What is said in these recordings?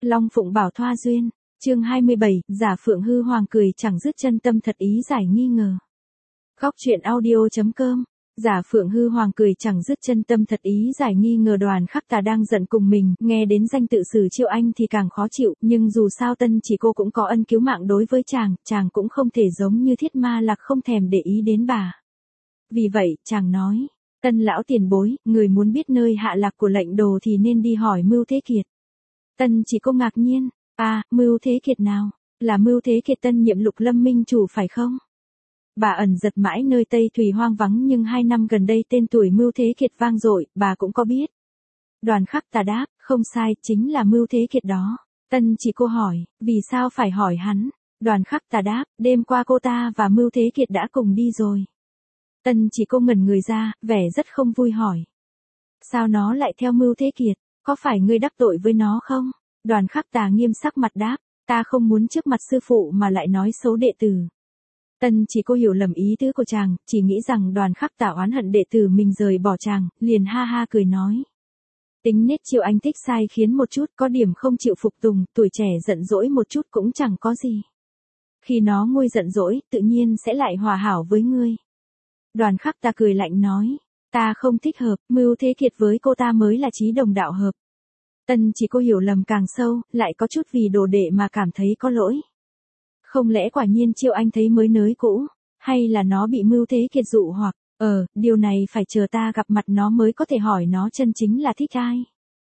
Long Phụng Bảo Thoa Duyên, chương 27, giả Phượng Hư Hoàng cười chẳng dứt, chân tâm thật ý giải nghi ngờ. Góc truyện audio.com. Giả Phượng Hư Hoàng cười chẳng dứt, chân tâm thật ý giải nghi ngờ. Đoàn Khắc Tà đang giận cùng mình, nghe đến danh tự Sử Chiêu Anh thì càng khó chịu, nhưng dù sao Tân Chỉ Cô cũng có ân cứu mạng đối với chàng cũng không thể giống như Thiết Ma Lạc không thèm để ý đến bà. Vì vậy, chàng nói, Tân lão tiền bối, người muốn biết nơi hạ lạc của lệnh đồ thì nên đi hỏi Mưu Thế Kiệt. Tân Chỉ Cô ngạc nhiên, Mưu Thế Kiệt nào? Là Mưu Thế Kiệt tân nhiệm Lục Lâm Minh chủ phải không? Bà ẩn giật mãi nơi Tây Thủy hoang vắng, nhưng 2 năm gần đây tên tuổi Mưu Thế Kiệt vang dội, bà cũng có biết. Đoàn Khắc Tà đáp, không sai, chính là Mưu Thế Kiệt đó. Tân Chỉ Cô hỏi, vì sao phải hỏi hắn? Đoàn Khắc Tà đáp, đêm qua cô ta và Mưu Thế Kiệt đã cùng đi rồi. Tân Chỉ Cô ngẩn người ra, vẻ rất không vui hỏi. Sao nó lại theo Mưu Thế Kiệt? Có phải ngươi đắc tội với nó không? Đoàn Khắc Tà nghiêm sắc mặt đáp, ta không muốn trước mặt sư phụ mà lại nói xấu đệ tử. Tân Chỉ Cô hiểu lầm ý tứ của chàng, chỉ nghĩ rằng Đoàn Khắc Tà oán hận đệ tử mình rời bỏ chàng, liền ha ha cười nói. Tính nết Chiêu Anh thích sai khiến một chút, có điểm không chịu phục tùng, tuổi trẻ giận dỗi một chút cũng chẳng có gì. Khi nó nguôi giận dỗi, tự nhiên sẽ lại hòa hảo với ngươi. Đoàn Khắc Tà cười lạnh nói, ta không thích hợp, Mưu Thế Kiệt với cô ta mới là chí đồng đạo hợp. Tân Chỉ Cô hiểu lầm càng sâu, lại có chút vì đồ đệ mà cảm thấy có lỗi. Không lẽ quả nhiên Chiêu Anh thấy mới nới cũ, hay là nó bị Mưu Thế Kiệt dụ hoặc, điều này phải chờ ta gặp mặt nó mới có thể hỏi nó chân chính là thích ai.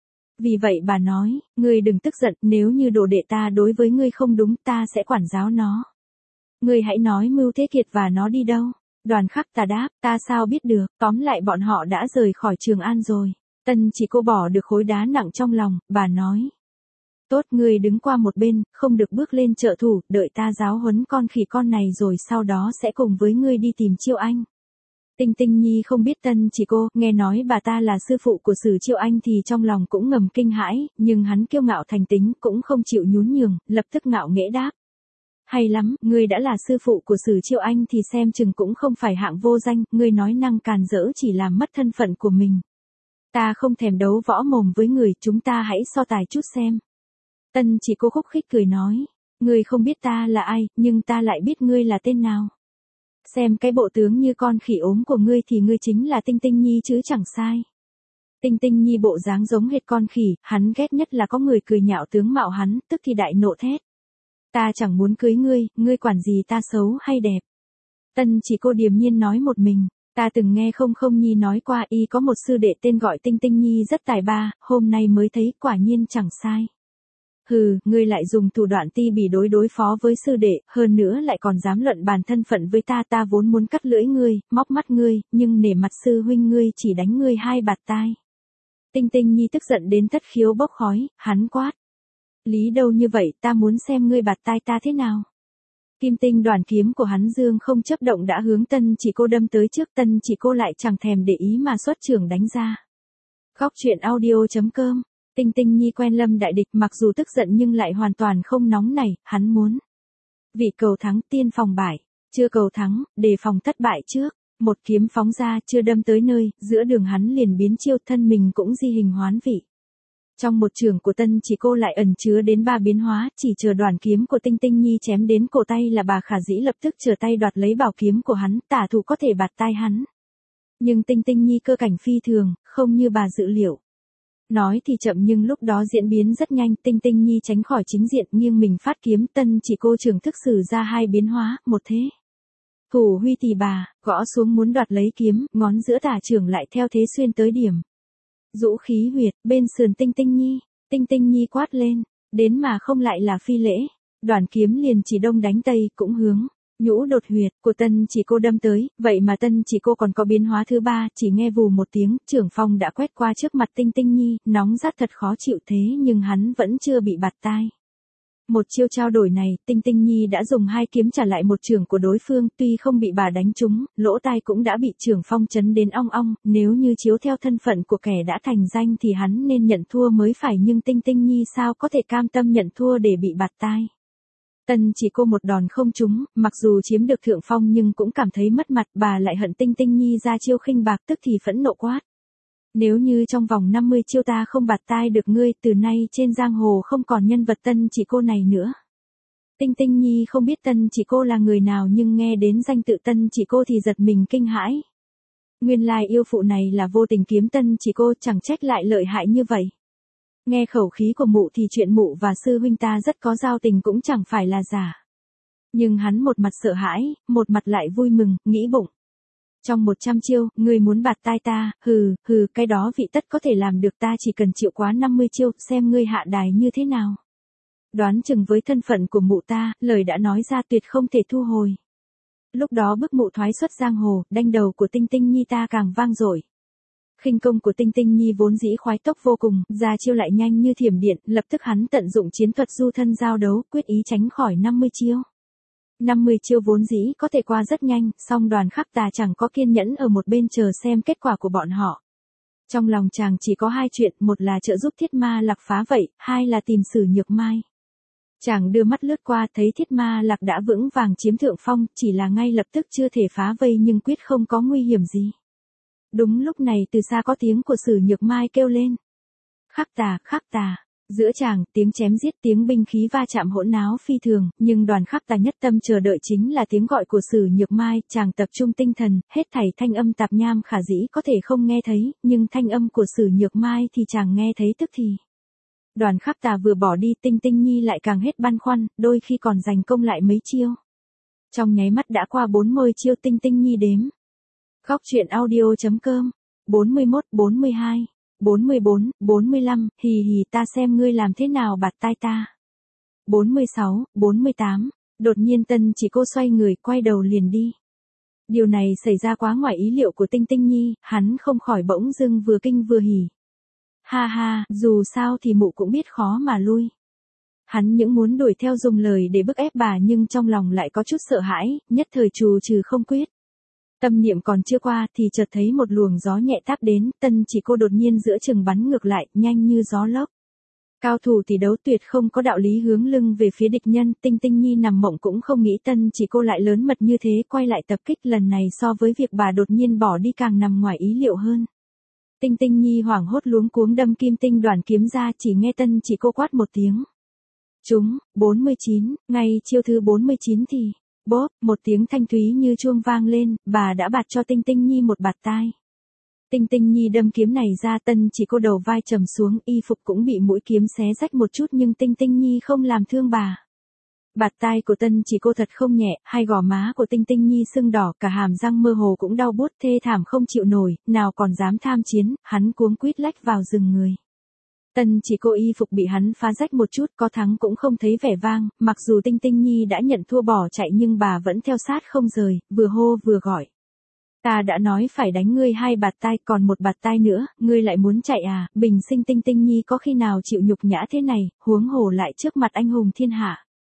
Vì vậy bà nói, ngươi đừng tức giận, nếu như đồ đệ ta đối với ngươi không đúng ta sẽ quản giáo nó. Ngươi hãy nói Mưu Thế Kiệt và nó đi đâu. Đoàn Khắc Tà đáp, ta sao biết được, tóm lại bọn họ đã rời khỏi Trường An rồi. Tân Chỉ Cô bỏ được khối đá nặng trong lòng, bà nói. Tốt, ngươi đứng qua một bên, không được bước lên trợ thủ, đợi ta giáo huấn con khỉ con này rồi sau đó sẽ cùng với ngươi đi tìm Chiêu Anh. Tinh Tinh Nhi không biết Tân Chỉ Cô, nghe nói bà ta là sư phụ của Sử Chiêu Anh thì trong lòng cũng ngầm kinh hãi, nhưng hắn kiêu ngạo thành tính, cũng không chịu nhún nhường, lập tức ngạo nghễ đáp. Hay lắm, ngươi đã là sư phụ của Sử Chiêu Anh thì xem chừng cũng không phải hạng vô danh, ngươi nói năng càn rỡ chỉ làm mất thân phận của mình. Ta không thèm đấu võ mồm với người, chúng ta hãy so tài chút xem. Tân Chỉ Cô khúc khích cười nói, ngươi không biết ta là ai, nhưng ta lại biết ngươi là tên nào. Xem cái bộ tướng như con khỉ ốm của ngươi thì ngươi chính là Tinh Tinh Nhi chứ chẳng sai. Tinh Tinh Nhi bộ dáng giống hệt con khỉ, hắn ghét nhất là có người cười nhạo tướng mạo hắn, tức thì đại nộ thét. Ta chẳng muốn cưới ngươi quản gì ta xấu hay đẹp. Tân Chỉ Cô điềm nhiên nói một mình, ta từng nghe Không Nhi nói qua y có một sư đệ tên gọi Tinh Tinh Nhi rất tài ba, hôm nay mới thấy quả nhiên chẳng sai. Hừ, ngươi lại dùng thủ đoạn ti bỉ đối phó với sư đệ, hơn nữa lại còn dám luận bàn thân phận với ta vốn muốn cắt lưỡi ngươi, móc mắt ngươi, nhưng nể mặt sư huynh ngươi chỉ đánh ngươi 2 bạt tai. Tinh Tinh Nhi tức giận đến thất khiếu bốc khói, hắn quát. Lý đâu như vậy, ta muốn xem ngươi bạt tai ta thế nào. Kim tinh đoàn kiếm của hắn dương không chấp động đã hướng Tân Chỉ Cô đâm tới trước, Tân Chỉ Cô lại chẳng thèm để ý mà xuất trưởng đánh ra. Góc truyện audio.com. Tinh Tinh Nhi quen lâm đại địch, mặc dù tức giận nhưng lại hoàn toàn không nóng nảy, hắn muốn. Vị cầu thắng tiên phòng bại, chưa cầu thắng, đề phòng thất bại trước. Một kiếm phóng ra, chưa đâm tới nơi, giữa đường hắn liền biến chiêu, thân mình cũng di hình hoán vị. Trong một trường của Tân Chỉ Cô lại ẩn chứa đến 3 biến hóa, chỉ chờ đoàn kiếm của Tinh Tinh Nhi chém đến cổ tay là bà Khả Dĩ lập tức trở tay đoạt lấy bảo kiếm của hắn, tả thủ có thể bạt tai hắn. Nhưng Tinh Tinh Nhi cơ cảnh phi thường, không như bà dự liệu. Nói thì chậm nhưng lúc đó diễn biến rất nhanh, Tinh Tinh Nhi tránh khỏi chính diện, nghiêng mình phát kiếm, Tân Chỉ Cô trường thức sử ra 2 biến hóa, một thế. Thủ huy tỳ bà, gõ xuống muốn đoạt lấy kiếm, ngón giữa tả trưởng lại theo thế xuyên tới điểm. Dũ khí huyệt, bên sườn Tinh Tinh Nhi quát lên, đến mà không lại là phi lễ. Đoàn kiếm liền chỉ đông đánh tây, cũng hướng nhũ đột huyệt của Tân Chỉ Cô đâm tới, vậy mà Tân Chỉ Cô còn có biến hóa thứ 3, chỉ nghe vù một tiếng, trưởng phong đã quét qua trước mặt Tinh Tinh Nhi, nóng rát thật khó chịu thế nhưng hắn vẫn chưa bị bạt tai. Một chiêu trao đổi này, Tinh Tinh Nhi đã dùng 2 kiếm trả lại một chưởng của đối phương, tuy không bị bà đánh trúng, lỗ tai cũng đã bị trưởng phong chấn đến ong ong, nếu như chiếu theo thân phận của kẻ đã thành danh thì hắn nên nhận thua mới phải, nhưng Tinh Tinh Nhi sao có thể cam tâm nhận thua để bị bạt tai. Tân Chỉ Cô một đòn không trúng, mặc dù chiếm được thượng phong nhưng cũng cảm thấy mất mặt, bà lại hận Tinh Tinh Nhi ra chiêu khinh bạc, tức thì phẫn nộ quát. Nếu như trong vòng 50 chiêu ta không bạt tai được ngươi, từ nay trên giang hồ không còn nhân vật Tân Chỉ Cô này nữa. Tinh Tinh Nhi không biết Tân Chỉ Cô là người nào nhưng nghe đến danh tự Tân Chỉ Cô thì giật mình kinh hãi. Nguyên lai yêu phụ này là vô tình kiếm Tân Chỉ Cô, chẳng trách lại lợi hại như vậy. Nghe khẩu khí của mụ thì chuyện mụ và sư huynh ta rất có giao tình cũng chẳng phải là giả. Nhưng hắn một mặt sợ hãi, một mặt lại vui mừng, nghĩ bụng. Trong 100 chiêu, ngươi muốn bạt tai ta, cái đó vị tất có thể làm được, ta chỉ cần chịu quá 50 chiêu, xem ngươi hạ đài như thế nào. Đoán chừng với thân phận của mụ ta, lời đã nói ra tuyệt không thể thu hồi. Lúc đó bức mụ thoái xuất giang hồ, đanh đầu của Tinh Tinh Nhi ta càng vang dội. Khinh công của Tinh Tinh Nhi vốn dĩ khoái tốc vô cùng, ra chiêu lại nhanh như thiểm điện, lập tức hắn tận dụng chiến thuật du thân giao đấu, quyết ý tránh khỏi 50 chiêu. 50 chiêu vốn dĩ có thể qua rất nhanh, song Đoàn Khắc Tà chẳng có kiên nhẫn ở một bên chờ xem kết quả của bọn họ. Trong lòng chàng chỉ có hai chuyện, một là trợ giúp Thiết Ma Lạc phá vậy, hai là tìm Sử Nhược Mai. Chàng đưa mắt lướt qua thấy Thiết Ma Lạc đã vững vàng chiếm thượng phong, chỉ là ngay lập tức chưa thể phá vây nhưng quyết không có nguy hiểm gì. Đúng lúc này từ xa có tiếng của Sử Nhược Mai kêu lên. Khắc Tà. Giữa chàng, tiếng chém giết, tiếng binh khí va chạm hỗn náo phi thường, nhưng Đoàn Khắc Tà nhất tâm chờ đợi chính là tiếng gọi của Sử Nhược Mai, chàng tập trung tinh thần, hết thảy thanh âm tạp nham khả dĩ có thể không nghe thấy, nhưng thanh âm của Sử Nhược Mai thì chàng nghe thấy tức thì. Đoàn Khắc Tà vừa bỏ đi, Tinh Tinh Nhi lại càng hết băn khoăn, đôi khi còn giành công lại mấy chiêu. Trong nháy mắt đã qua 40 chiêu, Tinh Tinh Nhi đếm. Góc truyện audio.com 41, 42, 44, 45, hì ta xem ngươi làm thế nào bạt tai ta. 46, 48, đột nhiên Tân Chỉ Cô xoay người quay đầu liền đi. Điều này xảy ra quá ngoài ý liệu của Tinh Tinh Nhi, hắn không khỏi bỗng dưng vừa kinh vừa hỉ. Ha, dù sao thì mụ cũng biết khó mà lui. Hắn những muốn đuổi theo dùng lời để bức ép bà nhưng trong lòng lại có chút sợ hãi, nhất thời trù trừ không quyết. Tâm niệm còn chưa qua thì chợt thấy một luồng gió nhẹ táp đến, Tân Chỉ Cô đột nhiên giữa chừng bắn ngược lại, nhanh như gió lốc. Cao thủ tỷ đấu tuyệt không có đạo lý hướng lưng về phía địch nhân, Tinh Tinh Nhi nằm mộng cũng không nghĩ Tân Chỉ Cô lại lớn mật như thế, quay lại tập kích lần này so với việc bà đột nhiên bỏ đi càng nằm ngoài ý liệu hơn. Tinh Tinh Nhi hoảng hốt luống cuống đâm kim tinh đoàn kiếm ra, chỉ nghe Tân Chỉ Cô quát một tiếng. Trúng, 49, ngay chiêu thứ 49 thì, bóp, một tiếng thanh thúy như chuông vang lên, bà đã bạt cho Tinh Tinh Nhi một bạt tai. Tinh Tinh Nhi đâm kiếm này ra, Tân Chỉ Cô đầu vai trầm xuống, y phục cũng bị mũi kiếm xé rách một chút nhưng Tinh Tinh Nhi không làm thương bà. Bạt tai của Tân Chỉ Cô thật không nhẹ, hai gò má của Tinh Tinh Nhi sưng đỏ, cả hàm răng mơ hồ cũng đau buốt, thê thảm không chịu nổi, nào còn dám tham chiến, hắn cuống quýt lách vào rừng người. Tân Chỉ Cô y phục bị hắn phá rách một chút, có thắng cũng không thấy vẻ vang, mặc dù Tinh Tinh Nhi đã nhận thua bỏ chạy nhưng bà vẫn theo sát không rời, vừa hô vừa gọi. Ta đã nói phải đánh ngươi hai bạt tai, còn một bạt tai nữa, ngươi lại muốn chạy à, bình sinh Tinh Tinh Nhi có khi nào chịu nhục nhã thế này, huống hồ lại trước mặt anh hùng thiên hạ.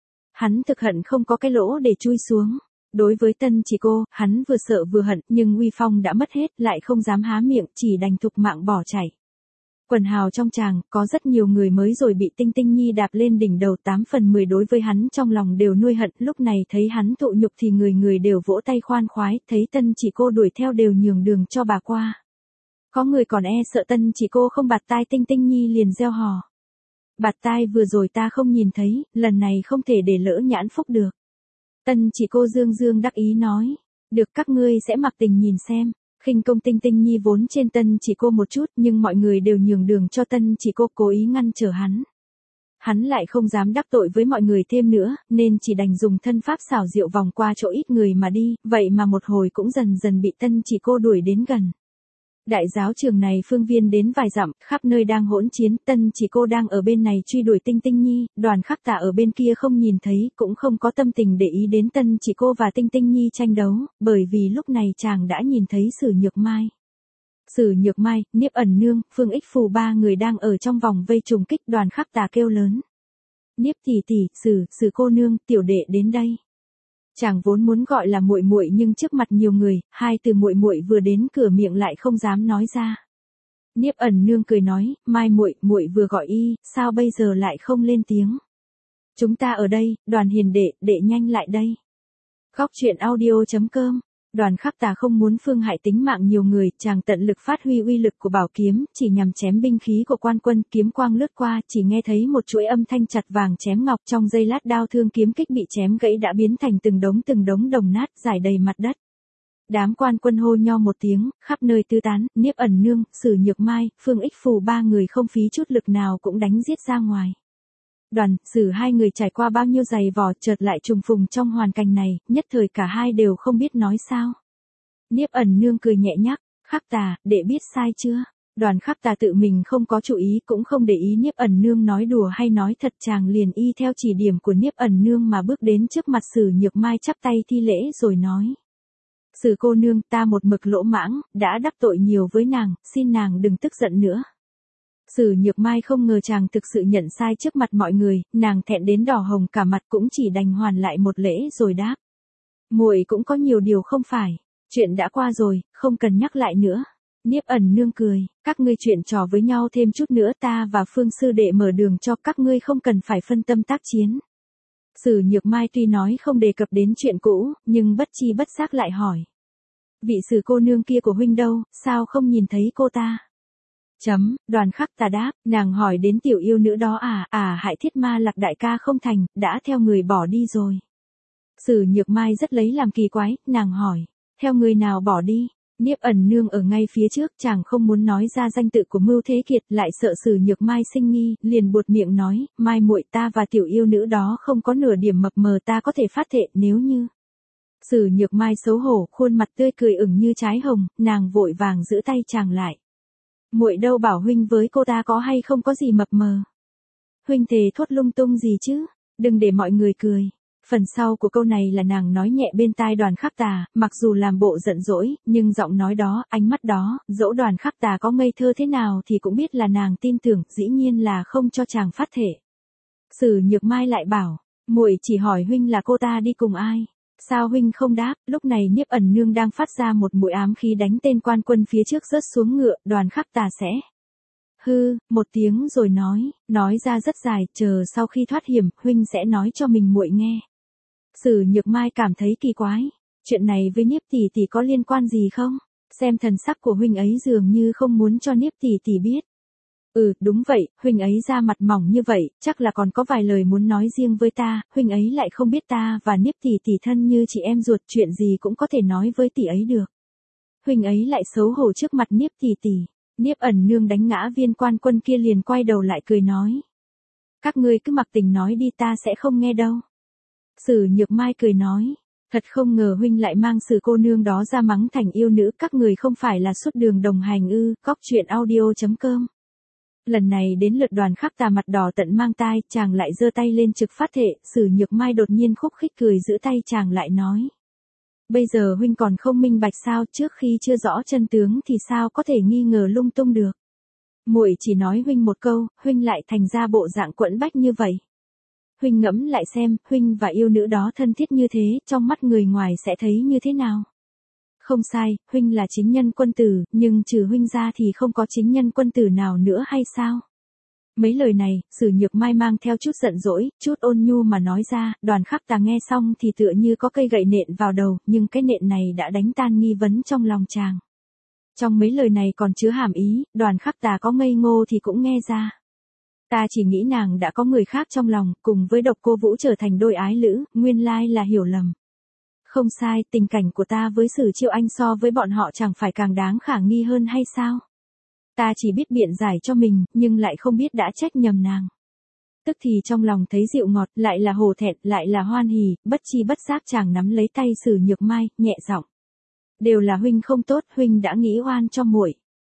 Hắn thực hận không có cái lỗ để chui xuống. Đối với Tân Chỉ Cô, hắn vừa sợ vừa hận, nhưng uy phong đã mất hết, lại không dám há miệng, chỉ đành thục mạng bỏ chạy. Quần hào trong tràng, có rất nhiều người mới rồi bị Tinh Tinh Nhi đạp lên đỉnh đầu, 8 phần 10 đối với hắn trong lòng đều nuôi hận, lúc này thấy hắn thụ nhục thì người đều vỗ tay khoan khoái, thấy Tân Chỉ Cô đuổi theo đều nhường đường cho bà qua. Có người còn e sợ Tân Chỉ Cô không bạt tai, Tinh Tinh Nhi liền reo hò. Bạt tai vừa rồi ta không nhìn thấy, lần này không thể để lỡ nhãn phúc được. Tân Chỉ Cô dương đắc ý nói, được các ngươi sẽ mặc tình nhìn xem. Khinh công Tinh Tinh Nhi vốn trên Tân Chỉ Cô một chút nhưng mọi người đều nhường đường cho Tân Chỉ Cô, cố ý ngăn trở hắn. Hắn lại không dám đắc tội với mọi người thêm nữa, nên chỉ đành dùng thân pháp xảo diệu vòng qua chỗ ít người mà đi, vậy mà một hồi cũng dần dần bị Tân Chỉ Cô đuổi đến gần. Đại giáo trường này phương viên đến vài dặm, khắp nơi đang hỗn chiến, Tân Chỉ Cô đang ở bên này truy đuổi Tinh Tinh Nhi, Đoàn Khắc Tà ở bên kia không nhìn thấy, cũng không có tâm tình để ý đến Tân Chỉ Cô và Tinh Tinh Nhi tranh đấu, bởi vì lúc này chàng đã nhìn thấy Sử Nhược Mai. Sử Nhược Mai, Niếp Ẩn Nương, Phương Ích Phù ba người đang ở trong vòng vây trùng kích, Đoàn Khắc Tà kêu lớn. Niếp tỷ tỷ, Sử cô nương, tiểu đệ đến đây. Chàng vốn muốn gọi là muội muội nhưng trước mặt nhiều người, hai từ muội muội vừa đến cửa miệng lại không dám nói ra. Niếp Ẩn Nương cười nói, Mai muội vừa gọi y, sao bây giờ lại không lên tiếng? Chúng ta ở đây, Đoàn hiền đệ nhanh lại đây. Góc truyện audio.com Đoàn Khắc Tà không muốn phương hại tính mạng nhiều người, chàng tận lực phát huy uy lực của bảo kiếm, chỉ nhằm chém binh khí của quan quân, kiếm quang lướt qua, chỉ nghe thấy một chuỗi âm thanh chặt vàng chém ngọc, trong giây lát đao thương kiếm kích bị chém gãy đã biến thành từng đống đồng nát, rải đầy mặt đất. Đám quan quân hô nho một tiếng, khắp nơi tứ tán, Niếp Ẩn Nương, Sử Nhược Mai, Phương Ích Phù ba người không phí chút lực nào cũng đánh giết ra ngoài. Đoàn, Sử hai người trải qua bao nhiêu giày vò chợt lại trùng phùng trong hoàn cảnh này, nhất thời cả hai đều không biết nói sao. Niếp Ẩn Nương cười nhẹ nhắc, Khắc Tà, đệ biết sai chưa? Đoàn Khắc Tà tự mình không có chú ý cũng không để ý Niếp Ẩn Nương nói đùa hay nói thật, chàng liền y theo chỉ điểm của Niếp Ẩn Nương mà bước đến trước mặt Sử Nhược Mai chắp tay thi lễ rồi nói. Sử cô nương, ta một mực lỗ mãng, đã đắc tội nhiều với nàng, xin nàng đừng tức giận nữa. Sử Nhược Mai không ngờ chàng thực sự nhận sai trước mặt mọi người, nàng thẹn đến đỏ hồng cả mặt cũng chỉ đành hoàn lại một lễ rồi đáp. Muội cũng có nhiều điều không phải, chuyện đã qua rồi, không cần nhắc lại nữa. Niếp Ẩn Nương cười, các ngươi chuyện trò với nhau thêm chút nữa ta và Phương sư đệ mở đường cho các ngươi không cần phải phân tâm tác chiến. Sử Nhược Mai tuy nói không đề cập đến chuyện cũ, nhưng bất chi bất giác lại hỏi. Vị Sử cô nương kia của huynh đâu, sao không nhìn thấy cô ta? Đoàn Khắc Tà đáp, nàng hỏi đến tiểu yêu nữ đó hại Thiết Ma Lạc đại ca không thành, đã theo người bỏ đi rồi. Sử Nhược Mai rất lấy làm kỳ quái, nàng hỏi, theo người nào bỏ đi? Niếp Ẩn Nương ở ngay phía trước, chàng không muốn nói ra danh tự của Mưu Thế Kiệt, lại sợ Sử Nhược Mai sinh nghi, liền buột miệng nói, Mai muội, ta và tiểu yêu nữ đó không có nửa điểm mập mờ, ta có thể phát thệ nếu như. Sử Nhược Mai xấu hổ, khuôn mặt tươi cười ửng như trái hồng, nàng vội vàng giữ tay chàng lại. Muội đâu bảo huynh với cô ta có hay không có gì mập mờ. Huynh thề thốt lung tung gì chứ, đừng để mọi người cười. Phần sau của câu này là nàng nói nhẹ bên tai Đoàn Khắc Tà, mặc dù làm bộ giận dỗi, nhưng giọng nói đó, ánh mắt đó, dẫu Đoàn Khắc Tà có ngây thơ thế nào thì cũng biết là nàng tin tưởng, dĩ nhiên là không cho chàng phát thể. Sử Nhược Mai lại bảo, muội chỉ hỏi huynh là cô ta đi cùng ai? Sao huynh không đáp? Lúc này Niếp Ẩn Nương đang phát ra một mũi ám khí đánh tên quan quân phía trước rớt xuống ngựa, Đoàn Khắc Tà sẽ một tiếng rồi nói ra rất dài, chờ sau khi thoát hiểm, huynh sẽ nói cho mình muội nghe. Sử Nhược Mai cảm thấy kỳ quái, chuyện này với Niếp tỷ tỷ có liên quan gì không? Xem thần sắc của huynh ấy dường như không muốn cho Niếp tỷ tỷ biết. Đúng vậy, huynh ấy da mặt mỏng như vậy, chắc là còn có vài lời muốn nói riêng với ta, huynh ấy lại không biết ta và Niếp tỷ tỷ thân như chị em ruột, chuyện gì cũng có thể nói với tỷ ấy được. Huynh ấy lại xấu hổ trước mặt Niếp tỷ tỷ. Niếp Ẩn Nương đánh ngã viên quan quân kia liền quay đầu lại cười nói. Các ngươi cứ mặc tình nói đi, ta sẽ không nghe đâu. Sử Nhược Mai cười nói, thật không ngờ huynh lại mang Sử cô nương đó ra mắng thành yêu nữ, các người không phải là suốt đường đồng hành ư? Cóc.audio.com. Lần này đến lượt Đoàn Khắc Tà mặt đỏ tận mang tai, chàng lại giơ tay lên trực phát thệ, Sử Nhược Mai đột nhiên khúc khích cười giữ tay chàng lại nói. Bây giờ huynh còn không minh bạch sao, trước khi chưa rõ chân tướng thì sao có thể nghi ngờ lung tung được. Muội chỉ nói huynh một câu, huynh lại thành ra bộ dạng quẫn bách như vậy. Huynh ngẫm lại xem, huynh và yêu nữ đó thân thiết như thế, trong mắt người ngoài sẽ thấy như thế nào? Không sai, huynh là chính nhân quân tử, nhưng trừ huynh ra thì không có chính nhân quân tử nào nữa hay sao? Mấy lời này, Sử Nhược Mai mang theo chút giận dỗi, chút ôn nhu mà nói ra, Đoàn Khắc Tà nghe xong thì tựa như có cây gậy nện vào đầu, nhưng cái nện này đã đánh tan nghi vấn trong lòng chàng. Trong mấy lời này còn chứa hàm ý, Đoàn Khắc Tà có ngây ngô thì cũng nghe ra. Ta chỉ nghĩ nàng đã có người khác trong lòng, cùng với Độc Cô Vũ trở thành đôi ái lữ, nguyên lai là hiểu lầm. Không sai, tình cảnh của ta với Sử Chiêu Anh so với bọn họ chẳng phải càng đáng khả nghi hơn hay sao? Ta chỉ biết biện giải cho mình, nhưng lại không biết đã trách nhầm nàng. Tức thì trong lòng thấy dịu ngọt, lại là hổ thẹn, lại là hoan hỉ, bất chi bất giác chàng nắm lấy tay Sử Nhược Mai, nhẹ giọng. Đều là huynh không tốt, huynh đã nghĩ oan cho muội.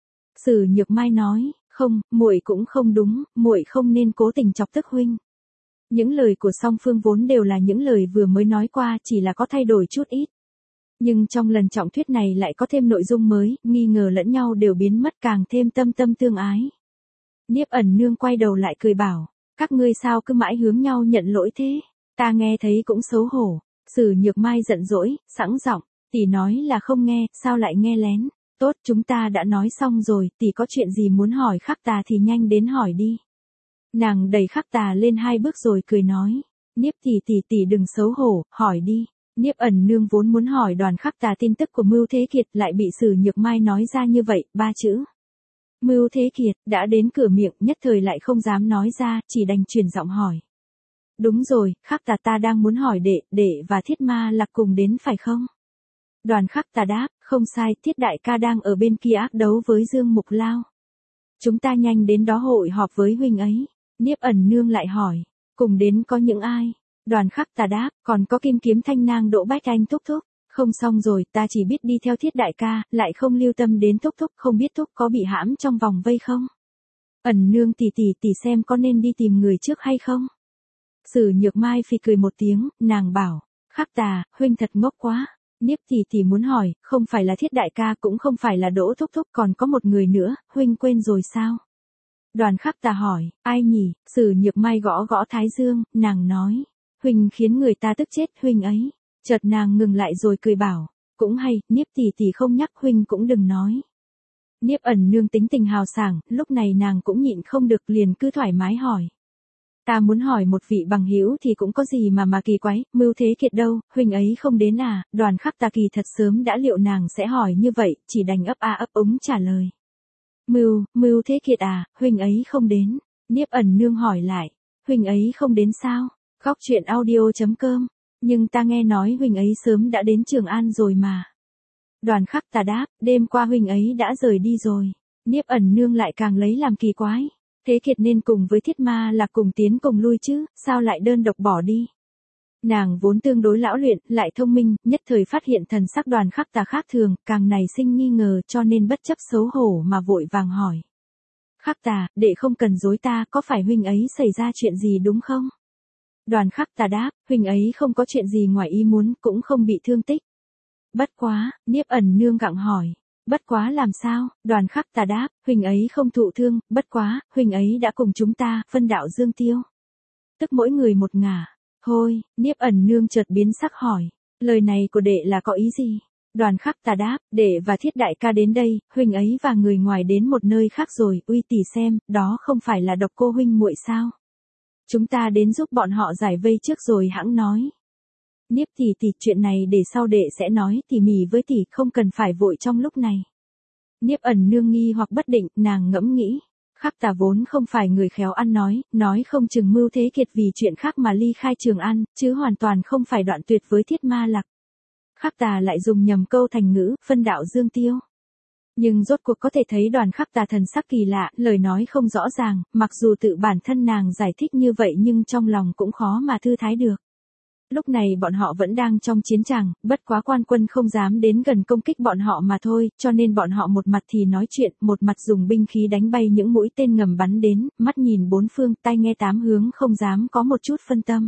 Sử Nhược Mai nói, không, muội cũng không đúng, muội không nên cố tình chọc tức huynh. Những lời của song phương vốn đều là những lời vừa mới nói qua, chỉ là có thay đổi chút ít. Nhưng trong lần trọng thuyết này lại có thêm nội dung mới, nghi ngờ lẫn nhau đều biến mất, càng thêm tâm tương ái. Niếp Ẩn Nương quay đầu lại cười bảo, các ngươi sao cứ mãi hướng nhau nhận lỗi thế, ta nghe thấy cũng xấu hổ. Sử Nhược Mai giận dỗi, sẵn giọng, tỷ nói là không nghe, sao lại nghe lén? Tốt, chúng ta đã nói xong rồi, tỷ có chuyện gì muốn hỏi Khắc Tà thì nhanh đến hỏi đi. Nàng đẩy Khắc Tà lên 2 bước rồi cười nói, Niếp tỷ đừng xấu hổ, hỏi đi. Niếp Ẩn Nương vốn muốn hỏi Đoàn Khắc Tà tin tức của Mưu Thế Kiệt, lại bị Sử Nhược Mai nói ra như vậy, 3 chữ. Mưu Thế Kiệt, đã đến cửa miệng, nhất thời lại không dám nói ra, chỉ đành truyền giọng hỏi. Đúng rồi, Khắc Tà, ta đang muốn hỏi đệ và Thiết Ma Lạc cùng đến phải không? Đoàn Khắc Tà đáp, không sai, Thiết đại ca đang ở bên kia ác đấu với Dương Mục Lao. Chúng ta nhanh đến đó hội họp với huynh ấy. Niếp Ẩn Nương lại hỏi, cùng đến có những ai? Đoàn Khắc Tà đáp, còn có Kim Kiếm Thanh Nang Đỗ Bách Anh thúc thúc. Không, xong rồi, ta chỉ biết đi theo Thiết đại ca, lại không lưu tâm đến thúc thúc, không biết thúc có bị hãm trong vòng vây không? Ẩn Nương tỷ xem có nên đi tìm người trước hay không? Sử Nhược Mai phì cười một tiếng, nàng bảo, Khắc Tà, huynh thật ngốc quá. Niếp tỷ muốn hỏi, không phải là Thiết đại ca, cũng không phải là Đỗ thúc thúc, còn có một người nữa, huynh quên rồi sao? Đoàn Khắc Tà hỏi, ai nhỉ? Sử Nhược Mai gõ gõ thái dương, nàng nói, huynh khiến người ta tức chết huynh ấy. Chợt nàng ngừng lại rồi cười bảo, cũng hay, Niếp tỷ không nhắc huynh cũng đừng nói. Niếp Ẩn Nương tính tình hào sảng, lúc này nàng cũng nhịn không được, liền cứ thoải mái hỏi. Ta muốn hỏi một vị bằng hữu thì cũng có gì mà kỳ quái, Mưu Thế Kiệt đâu, huynh ấy không đến à? Đoàn Khắc Tà kỳ thật sớm đã liệu nàng sẽ hỏi như vậy, chỉ đành ấp a ấp úng trả lời. Mưu Thế Kiệt à, huynh ấy không đến. Niếp Ẩn Nương hỏi lại, huynh ấy không đến sao? Góc truyện audio.com, nhưng ta nghe nói huynh ấy sớm đã đến Trường An rồi mà. Đoàn Khắc Tà đáp, đêm qua huynh ấy đã rời đi rồi. Niếp Ẩn Nương lại càng lấy làm kỳ quái. Thế Kiệt nên cùng với Thiết Ma Lạc cùng tiến cùng lui chứ, sao lại đơn độc bỏ đi? Nàng vốn tương đối lão luyện, lại thông minh, nhất thời phát hiện thần sắc Đoàn Khắc Tà khác thường, càng nảy sinh nghi ngờ, cho nên bất chấp xấu hổ mà vội vàng hỏi. Khắc Tà, đệ không cần dối ta, có phải huynh ấy xảy ra chuyện gì đúng không? Đoàn Khắc Tà đáp, huynh ấy không có chuyện gì ngoài ý muốn, cũng không bị thương tích. Bất quá, Niếp Ẩn Nương gặng hỏi. Bất quá làm sao? Đoàn Khắc Tà đáp, huynh ấy không thụ thương, bất quá, huynh ấy đã cùng chúng ta phân đạo dương tiêu. Tức mỗi người một ngả. Thôi, Niếp Ẩn Nương chợt biến sắc hỏi, lời này của đệ là có ý gì? Đoàn Khắc Tà đáp, đệ và Thiết đại ca đến đây, huynh ấy và người ngoài đến một nơi khác rồi, uy tỷ xem, đó không phải là Độc Cô huynh muội sao? Chúng ta đến giúp bọn họ giải vây trước rồi hẵng nói. Niếp tỷ, chuyện này để sau đệ sẽ nói tỉ mỉ với tỷ, không cần phải vội trong lúc này. Niếp Ẩn Nương nghi hoặc bất định, nàng ngẫm nghĩ. Khắc Tà vốn không phải người khéo ăn nói không chừng Mưu Thế Kiệt vì chuyện khác mà ly khai Trường An, chứ hoàn toàn không phải đoạn tuyệt với Thiết Ma Lạc. Khắc Tà lại dùng nhầm câu thành ngữ, phân đạo dương tiêu. Nhưng rốt cuộc có thể thấy Đoàn Khắc Tà thần sắc kỳ lạ, lời nói không rõ ràng, mặc dù tự bản thân nàng giải thích như vậy nhưng trong lòng cũng khó mà thư thái được. Lúc này bọn họ vẫn đang trong chiến tràng, bất quá quan quân không dám đến gần công kích bọn họ mà thôi, cho nên bọn họ một mặt thì nói chuyện, một mặt dùng binh khí đánh bay những mũi tên ngầm bắn đến, mắt nhìn bốn phương, tai nghe tám hướng, không dám có một chút phân tâm.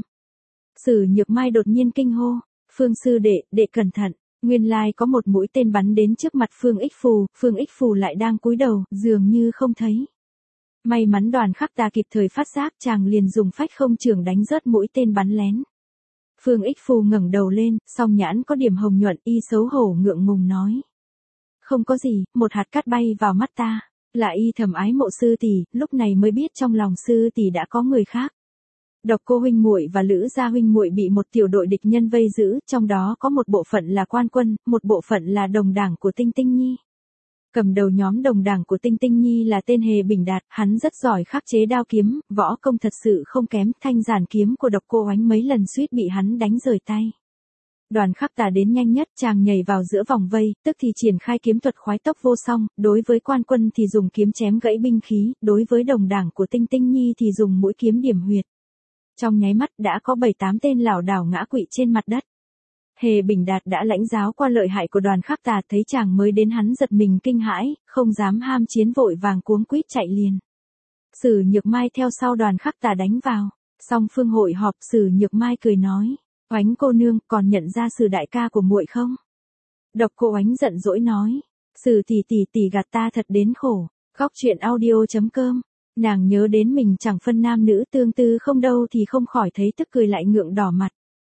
Sử Nhược Mai đột nhiên kinh hô, Phương sư đệ cẩn thận, nguyên lai có một mũi tên bắn đến trước mặt Phương Ích Phù lại đang cúi đầu, dường như không thấy. May mắn Đoàn Khắc Tà kịp thời phát giác, chàng liền dùng phách không chưởng đánh rớt mũi tên bắn lén. Phương Ích Phù ngẩng đầu lên, song nhãn có điểm hồng nhuận, y xấu hổ ngượng ngùng nói. Không có gì, một hạt cát bay vào mắt ta, là y thầm ái mộ sư tỷ, lúc này mới biết trong lòng sư tỷ đã có người khác. Độc Cô huynh muội và Lữ gia huynh muội bị một tiểu đội địch nhân vây giữ, trong đó có một bộ phận là quan quân, một bộ phận là đồng đảng của Tinh Tinh Nhi. Cầm đầu nhóm đồng đảng của Tinh Tinh Nhi là tên Hề Bình Đạt, hắn rất giỏi khắc chế đao kiếm, võ công thật sự không kém, thanh giản kiếm của Độc Cô Oánh mấy lần suýt bị hắn đánh rời tay. Đoàn Khắc Tà đến nhanh nhất, chàng nhảy vào giữa vòng vây, tức thì triển khai kiếm thuật khoái tốc vô song, đối với quan quân thì dùng kiếm chém gãy binh khí, đối với đồng đảng của Tinh Tinh Nhi thì dùng mũi kiếm điểm huyệt. Trong nháy mắt đã có 7-8 tên lảo đảo ngã quỵ trên mặt đất. Hề Bình Đạt đã lãnh giáo qua lợi hại của Đoàn Khắc Tà, thấy chàng mới đến hắn giật mình kinh hãi, không dám ham chiến vội vàng cuống quýt chạy liền. Sử Nhược Mai theo sau Đoàn Khắc Tà đánh vào. Song phương hội họp, Sử Nhược Mai cười nói, Oánh cô nương còn nhận ra Sử đại ca của muội không? Độc Cô Oánh giận dỗi nói, Sử tỷ gạt ta thật đến khổ. Góc truyện audio.com. Nàng nhớ đến mình chẳng phân nam nữ tương tư không đâu thì không khỏi thấy tức cười lại ngượng đỏ mặt.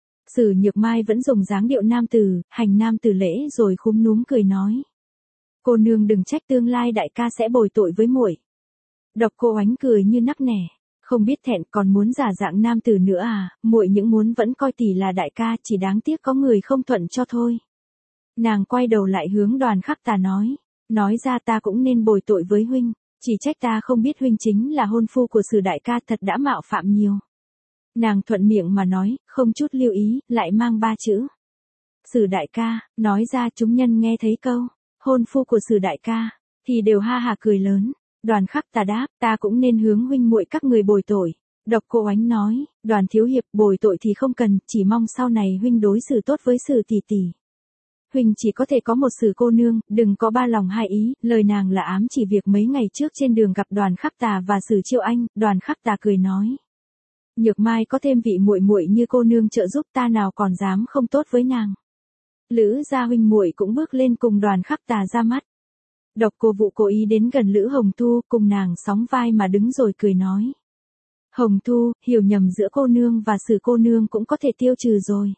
Sử Nhược Mai vẫn dùng dáng điệu nam tử, hành nam tử lễ rồi khúm núm cười nói. Cô nương đừng trách, tương lai đại ca sẽ bồi tội với muội. Độc Cô Oánh cười như nắc nẻ. Không biết thẹn còn muốn giả dạng nam tử nữa à, muội những muốn vẫn coi tỷ là đại ca, chỉ đáng tiếc có người không thuận cho thôi. Nàng quay đầu lại hướng Đoàn Khắc Tà nói ra ta cũng nên bồi tội với huynh, chỉ trách ta không biết huynh chính là hôn phu của Sử đại ca, thật đã mạo phạm nhiều. Nàng thuận miệng mà nói, không chút lưu ý, lại mang 3 chữ. Sử đại ca, nói ra chúng nhân nghe thấy câu, hôn phu của Sử đại ca, thì đều ha hả cười lớn. Đoàn Khắc Tà đáp, ta cũng nên hướng huynh muội các người bồi tội. Độc Cô Oánh nói, Đoàn thiếu hiệp bồi tội thì không cần, chỉ mong sau này huynh đối xử tốt với Sử tỷ tỷ. Huynh chỉ có thể có một Sử cô nương, đừng có ba lòng hai ý, lời nàng là ám chỉ việc mấy ngày trước trên đường gặp Đoàn Khắc Tà và Sử Chiêu Anh. Đoàn Khắc Tà cười nói, Nhược Mai có thêm vị muội muội như cô nương trợ giúp, ta nào còn dám không tốt với nàng. Lữ gia huynh muội cũng bước lên cùng Đoàn Khắc Tà ra mắt. Độc Cô Vũ cố ý đến gần Lữ Hồng Thu, cùng nàng sóng vai mà đứng rồi cười nói, Hồng Thu, hiểu nhầm giữa cô nương và Sử cô nương cũng có thể tiêu trừ rồi.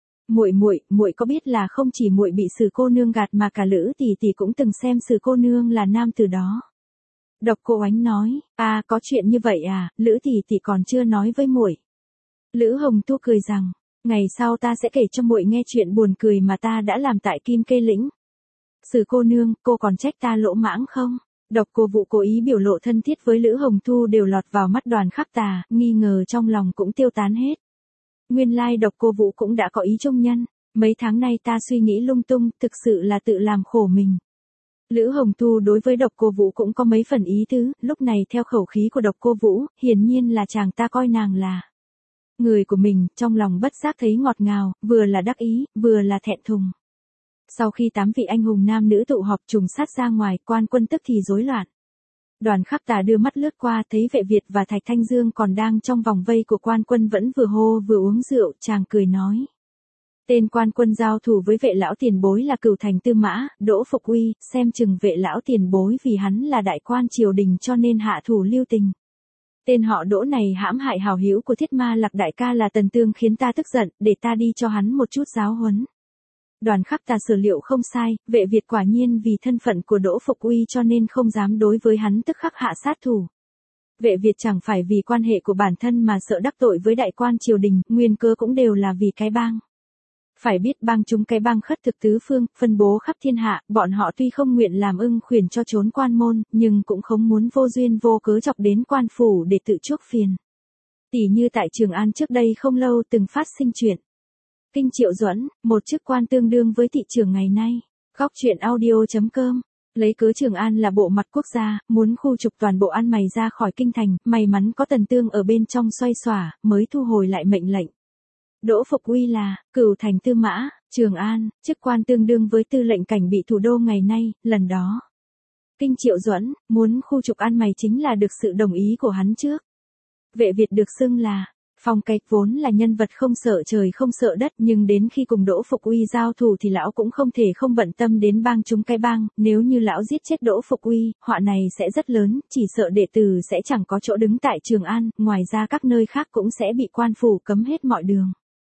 Muội có biết là không chỉ muội bị Sử cô nương gạt mà cả Lữ tỷ tỷ cũng từng xem Sử cô nương là nam từ đó. Độc Cô Oánh nói, có chuyện như vậy à, Lữ tỷ tỷ còn chưa nói với muội. Lữ Hồng Thu cười rằng, ngày sau ta sẽ kể cho muội nghe chuyện buồn cười mà ta đã làm tại Kim Kê Lĩnh. Sử cô nương, cô còn trách ta lỗ mãng không? Độc Cô Vũ cố ý biểu lộ thân thiết với Lữ Hồng Thu đều lọt vào mắt Đoàn Khắc Tà, nghi ngờ trong lòng cũng tiêu tán hết. Nguyên lai Độc Cô Vũ cũng đã có ý trung nhân, mấy tháng nay ta suy nghĩ lung tung, thực sự là tự làm khổ mình. Lữ Hồng Thu đối với Độc Cô Vũ cũng có mấy phần ý tứ, lúc này theo khẩu khí của Độc Cô Vũ, hiển nhiên là chàng ta coi nàng là người của mình, trong lòng bất giác thấy ngọt ngào, vừa là đắc ý, vừa là thẹn thùng. Sau khi 8 vị anh hùng nam nữ tụ họp trùng sát ra ngoài, quan quân tức thì rối loạn. Đoàn Khắc Tà đưa mắt lướt qua thấy Vệ Việt và Thạch Thanh Dương còn đang trong vòng vây của quan quân vẫn vừa hô vừa uống rượu, chàng cười nói. Tên quan quân giao thủ với Vệ lão tiền bối là Cửu Thành Tư Mã, Đỗ Phục Uy, xem chừng Vệ lão tiền bối vì hắn là đại quan triều đình cho nên hạ thủ lưu tình. Tên họ Đỗ này hãm hại hảo hữu của Thiết Ma Lạc đại ca là Tần Tương khiến ta tức giận, để ta đi cho hắn một chút giáo huấn. Đoàn Khắc Tà sở liệu không sai, Vệ Việt quả nhiên vì thân phận của Đỗ Phục Uy cho nên không dám đối với hắn tức khắc hạ sát thủ. Vệ Việt chẳng phải vì quan hệ của bản thân mà sợ đắc tội với đại quan triều đình, nguyên cơ cũng đều là vì cái bang. Phải biết bang chúng cái bang khất thực tứ phương, phân bố khắp thiên hạ, bọn họ tuy không nguyện làm ưng khuyển cho trốn quan môn, nhưng cũng không muốn vô duyên vô cớ chọc đến quan phủ để tự chuốc phiền. Tỉ như tại Trường An trước đây không lâu từng phát sinh chuyện. Kinh Triệu Duẫn, một chức quan tương đương với thị trưởng ngày nay. Góc truyện audio.com. Lấy cớ Trường An là bộ mặt quốc gia, muốn khu trục toàn bộ An Mày ra khỏi kinh thành, may mắn có Tần Tương ở bên trong xoay xỏa, mới thu hồi lại mệnh lệnh. Đỗ Phục Uy là Cửu Thành Tư Mã, Trường An, chức quan tương đương với tư lệnh cảnh bị thủ đô ngày nay, lần đó. Kinh Triệu Duẫn, muốn khu trục An Mày chính là được sự đồng ý của hắn trước. Vệ Việt được xưng là Phong Cách vốn là nhân vật không sợ trời không sợ đất, nhưng đến khi cùng Đỗ Phục Uy giao thủ thì lão cũng không thể không bận tâm đến bang chúng cái bang, nếu như lão giết chết Đỗ Phục Uy, họa này sẽ rất lớn, chỉ sợ đệ tử sẽ chẳng có chỗ đứng tại Trường An, ngoài ra các nơi khác cũng sẽ bị quan phủ cấm hết mọi đường.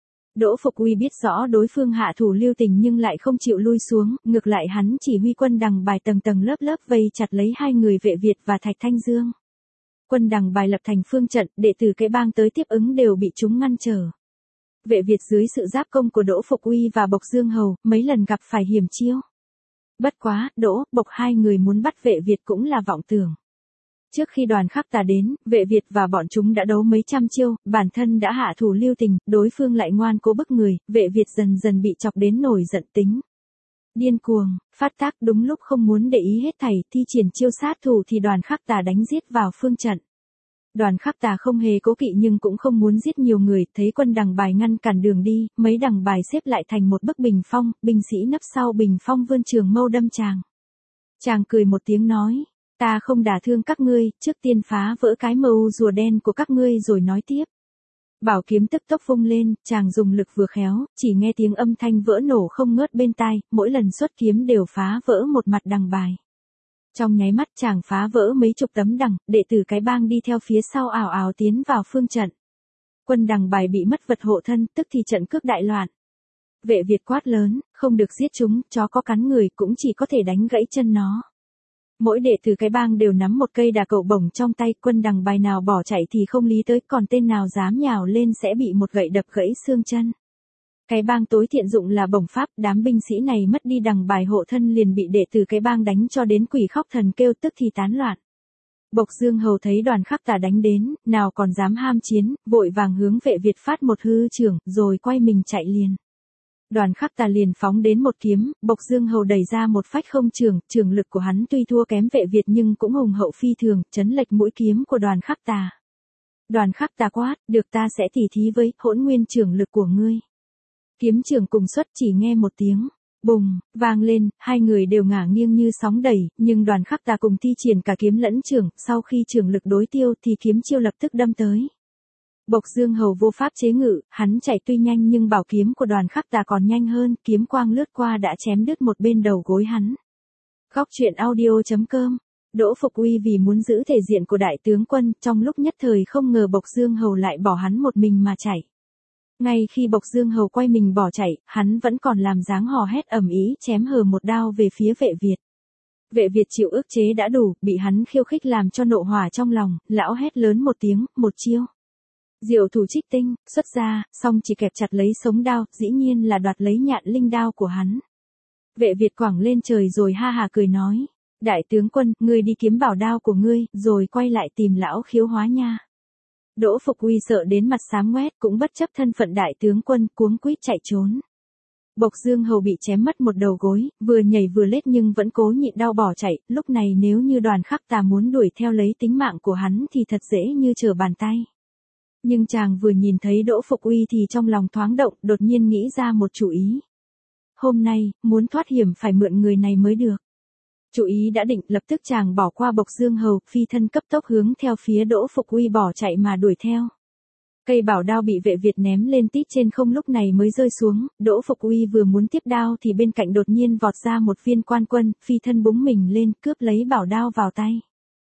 Đỗ Phục Uy biết rõ đối phương hạ thủ lưu tình nhưng lại không chịu lui xuống, ngược lại hắn chỉ huy quân đằng bài tầng tầng lớp lớp vây chặt lấy hai người Vệ Việt và Thạch Thanh Dương. Quân đằng bài lập thành phương trận, đệ tử cái bang tới tiếp ứng đều bị chúng ngăn trở. Vệ Việt dưới sự giáp công của Đỗ Phục Uy và Bộc Dương Hầu, mấy lần gặp phải hiểm chiêu. Bất quá, Đỗ, Bộc hai người muốn bắt Vệ Việt cũng là vọng tưởng. Trước khi Đoàn Khắc Tà đến, Vệ Việt và bọn chúng đã đấu mấy trăm chiêu, bản thân đã hạ thủ lưu tình, đối phương lại ngoan cố bức người, Vệ Việt dần dần bị chọc đến nổi giận tính. Điên cuồng, phát tác đúng lúc không muốn để ý hết thảy, thi triển chiêu sát thủ thì Đoàn Khắc Tà đánh giết vào phương trận. Đoàn Khắc Tà không hề cố kỵ nhưng cũng không muốn giết nhiều người, thấy quân đằng bài ngăn cản đường đi, mấy đằng bài xếp lại thành một bức bình phong, binh sĩ nấp sau bình phong vươn trường mâu đâm chàng. Chàng cười một tiếng nói, ta không đả thương các ngươi, trước tiên phá vỡ cái mâu rùa đen của các ngươi rồi nói tiếp. Bảo kiếm tức tốc vung lên, chàng dùng lực vừa khéo, chỉ nghe tiếng âm thanh vỡ nổ không ngớt bên tai, mỗi lần xuất kiếm đều phá vỡ một mặt đằng bài. Trong nháy mắt chàng phá vỡ mấy chục tấm đằng, đệ tử cái bang đi theo phía sau ảo ảo tiến vào phương trận. Quân đằng bài bị mất vật hộ thân, tức thì trận cướp đại loạn. Vệ Việt quát lớn, không được giết chúng, chó có cắn người cũng chỉ có thể đánh gãy chân nó. Mỗi đệ tử cái bang đều nắm một cây đà cậu bổng trong tay, quân đằng bài nào bỏ chạy thì không lý tới, còn tên nào dám nhào lên sẽ bị một gậy đập gãy xương chân. Cái bang tối thiện dụng là bổng pháp, đám binh sĩ này mất đi đằng bài hộ thân liền bị đệ tử cái bang đánh cho đến quỷ khóc thần kêu, tức thì tán loạn. Bộc Dương Hầu thấy Đoàn Khắc Tà đánh đến, nào còn dám ham chiến, vội vàng hướng Vệ Việt phát một hư trưởng, rồi quay mình chạy liền. Đoàn Khắc Tà liền phóng đến một kiếm, Bộc Dương Hầu đẩy ra một phách không trường, trường lực của hắn tuy thua kém Vệ Việt nhưng cũng hùng hậu phi thường, chấn lệch mũi kiếm của Đoàn Khắc Tà. Đoàn Khắc Tà quát, được ta sẽ tỉ thí với Hỗn Nguyên trường lực của ngươi. Kiếm trường cùng xuất, chỉ nghe một tiếng bùng vang lên, hai người đều ngả nghiêng như sóng đẩy, nhưng Đoàn Khắc Tà cùng thi triển cả kiếm lẫn trường, sau khi trường lực đối tiêu thì kiếm chiêu lập tức đâm tới. Bộc Dương Hầu vô pháp chế ngự, hắn chạy tuy nhanh nhưng bảo kiếm của Đoàn Khắc Tà còn nhanh hơn, kiếm quang lướt qua đã chém đứt một bên đầu gối hắn. Góc truyện audio.com. Đỗ Phục Uy vì muốn giữ thể diện của đại tướng quân, trong lúc nhất thời không ngờ Bộc Dương Hầu lại bỏ hắn một mình mà chạy. Ngay khi Bộc Dương Hầu quay mình bỏ chạy, hắn vẫn còn làm dáng hò hét ầm ĩ, chém hờ một đao về phía Vệ Việt. Vệ Việt chịu ức chế đã đủ, bị hắn khiêu khích làm cho nộ hỏa trong lòng, lão hét lớn một tiếng, một chiêu. Diệu thủ trích tinh, xuất ra, xong chỉ kẹp chặt lấy sống đao, dĩ nhiên là đoạt lấy nhạn linh đao của hắn. Vệ Việt quẳng lên trời rồi ha hà cười nói, đại tướng quân, ngươi đi kiếm bảo đao của ngươi, rồi quay lại tìm lão Khiếu Hóa nha. Đỗ Phục Uy sợ đến mặt xám ngoét, cũng bất chấp thân phận đại tướng quân, cuống quýt chạy trốn. Bộc Dương Hầu bị chém mất một đầu gối, vừa nhảy vừa lết nhưng vẫn cố nhịn đau bỏ chạy, lúc này nếu như Đoàn Khắc Tà muốn đuổi theo lấy tính mạng của hắn thì thật dễ như trở bàn tay. Nhưng chàng vừa nhìn thấy Đỗ Phục Uy thì trong lòng thoáng động, đột nhiên nghĩ ra một chủ ý. Hôm nay, muốn thoát hiểm phải mượn người này mới được. Chủ ý đã định, lập tức chàng bỏ qua Bộc Dương Hầu, phi thân cấp tốc hướng theo phía Đỗ Phục Uy bỏ chạy mà đuổi theo. Cây bảo đao bị Vệ Việt ném lên tít trên không lúc này mới rơi xuống, Đỗ Phục Uy vừa muốn tiếp đao thì bên cạnh đột nhiên vọt ra một viên quan quân, phi thân búng mình lên, cướp lấy bảo đao vào tay.